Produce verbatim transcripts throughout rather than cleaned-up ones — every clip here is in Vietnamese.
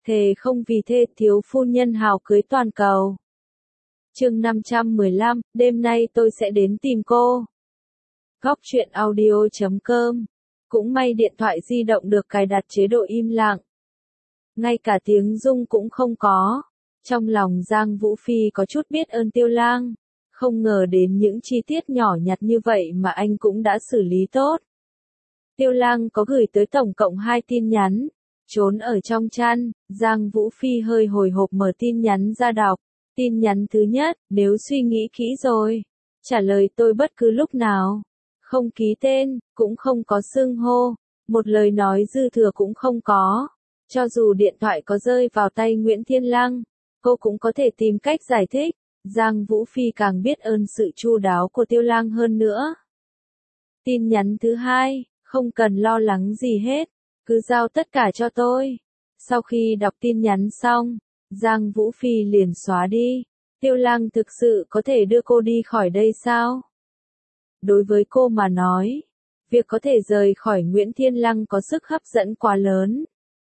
thề không vì thê thiếu phu nhân hào cưới toàn cầu. Chương năm trăm mười lăm, đêm nay tôi sẽ đến tìm cô. Góc truyện audio chấm com. Cũng may điện thoại di động được cài đặt chế độ im lặng. Ngay cả tiếng rung cũng không có. Trong lòng Giang Vũ Phi có chút biết ơn Tiêu Lang. Không ngờ đến những chi tiết nhỏ nhặt như vậy mà anh cũng đã xử lý tốt. Tiêu Lang có gửi tới tổng cộng hai tin nhắn. Trốn ở trong chăn, Giang Vũ Phi hơi hồi hộp mở tin nhắn ra đọc. Tin nhắn thứ nhất, nếu suy nghĩ kỹ rồi, trả lời tôi bất cứ lúc nào. Không ký tên, cũng không có xưng hô, một lời nói dư thừa cũng không có. Cho dù điện thoại có rơi vào tay Nguyễn Thiên Lăng, cô cũng có thể tìm cách giải thích. Giang Vũ Phi càng biết ơn sự chu đáo của Tiêu Lang hơn nữa. Tin nhắn thứ hai, không cần lo lắng gì hết, cứ giao tất cả cho tôi. Sau khi đọc tin nhắn xong, Giang Vũ Phi liền xóa đi. Tiêu Lang thực sự có thể đưa cô đi khỏi đây sao? Đối với cô mà nói, việc có thể rời khỏi Nguyễn Thiên Lăng có sức hấp dẫn quá lớn.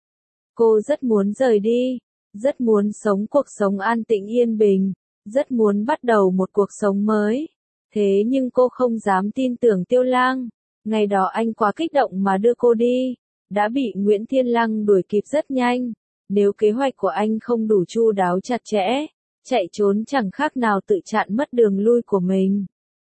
Cô rất muốn rời đi, rất muốn sống cuộc sống an tĩnh yên bình, rất muốn bắt đầu một cuộc sống mới. Thế nhưng cô không dám tin tưởng Tiêu Lang. Ngày đó anh quá kích động mà đưa cô đi, đã bị Nguyễn Thiên Lăng đuổi kịp rất nhanh. Nếu kế hoạch của anh không đủ chu đáo chặt chẽ, chạy trốn chẳng khác nào tự chặn mất đường lui của mình.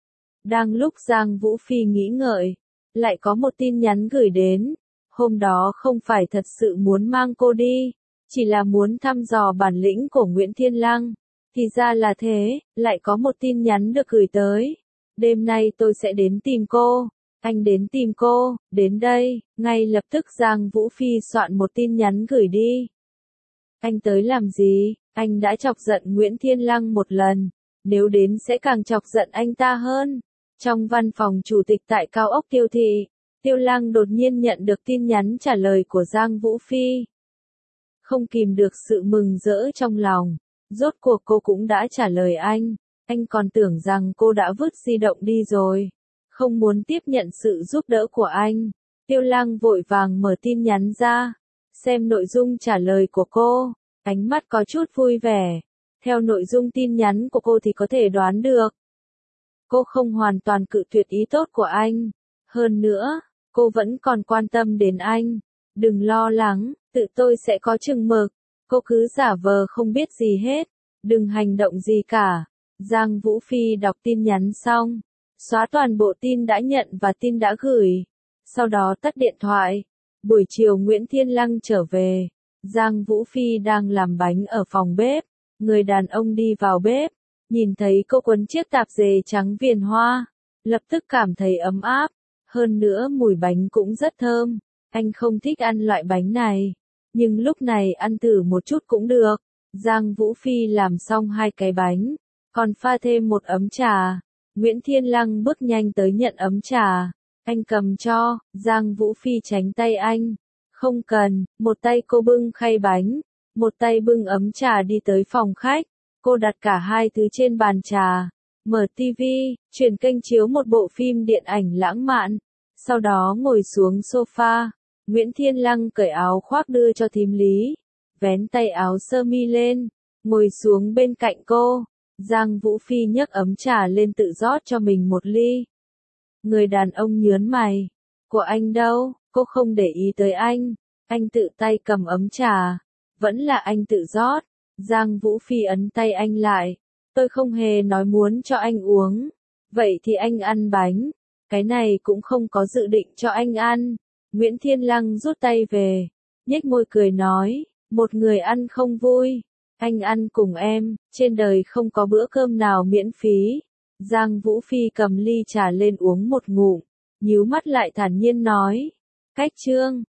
Đang lúc Giang Vũ Phi nghĩ ngợi, lại có một tin nhắn gửi đến. Hôm đó không phải thật sự muốn mang cô đi, chỉ là muốn thăm dò bản lĩnh của Nguyễn Thiên Lăng. Thì ra là thế, lại có một tin nhắn được gửi tới. Đêm nay tôi sẽ đến tìm cô. Anh đến tìm cô, đến đây. Ngay lập tức Giang Vũ Phi soạn một tin nhắn gửi đi. Anh tới làm gì? Anh đã chọc giận Nguyễn Thiên Lăng một lần, nếu đến sẽ càng chọc giận anh ta hơn. Trong văn phòng chủ tịch tại cao ốc Tiêu Thị, Tiêu Lang đột nhiên nhận được tin nhắn trả lời của Giang Vũ Phi. Không kìm được sự mừng rỡ trong lòng, rốt cuộc cô cũng đã trả lời anh. Anh còn tưởng rằng cô đã vứt di động đi rồi, không muốn tiếp nhận sự giúp đỡ của anh. Tiêu Lang vội vàng mở tin nhắn ra, xem nội dung trả lời của cô, ánh mắt có chút vui vẻ. Theo nội dung tin nhắn của cô thì có thể đoán được, cô không hoàn toàn cự tuyệt ý tốt của anh. Hơn nữa, cô vẫn còn quan tâm đến anh. Đừng lo lắng, tự tôi sẽ có chừng mực. Cô cứ giả vờ không biết gì hết, đừng hành động gì cả. Giang Vũ Phi đọc tin nhắn xong, xóa toàn bộ tin đã nhận và tin đã gửi. Sau đó tắt điện thoại. Buổi chiều Nguyễn Thiên Lăng trở về. Giang Vũ Phi đang làm bánh ở phòng bếp. Người đàn ông đi vào bếp, nhìn thấy cô quấn chiếc tạp dề trắng viền hoa, lập tức cảm thấy ấm áp. Hơn nữa mùi bánh cũng rất thơm. Anh không thích ăn loại bánh này, nhưng lúc này ăn thử một chút cũng được. Giang Vũ Phi làm xong hai cái bánh, còn pha thêm một ấm trà. Nguyễn Thiên Lăng bước nhanh tới nhận ấm trà. Anh cầm cho, Giang Vũ Phi tránh tay anh. Không cần, một tay cô bưng khay bánh, một tay bưng ấm trà đi tới phòng khách. Cô đặt cả hai thứ trên bàn trà, mở tivi, chuyển kênh chiếu một bộ phim điện ảnh lãng mạn. Sau đó ngồi xuống sofa. Nguyễn Thiên Lăng cởi áo khoác đưa cho thím Lý, vén tay áo sơ mi lên, ngồi xuống bên cạnh cô. Giang Vũ Phi nhấc ấm trà lên tự rót cho mình một ly. Người đàn ông nhớn mày. Của anh đâu? Cô không để ý tới anh. Anh tự tay cầm ấm trà. Vẫn là anh tự rót. Giang Vũ Phi ấn tay anh lại. Tôi không hề nói muốn cho anh uống. Vậy thì anh ăn bánh. Cái này cũng không có dự định cho anh ăn. Nguyễn Thiên Lăng rút tay về, nhếch môi cười nói, một người ăn không vui. Anh ăn cùng em, trên đời không có bữa cơm nào miễn phí. Giang Vũ Phi cầm ly trà lên uống một ngụm, nhíu mắt lại thản nhiên nói. Cách chương,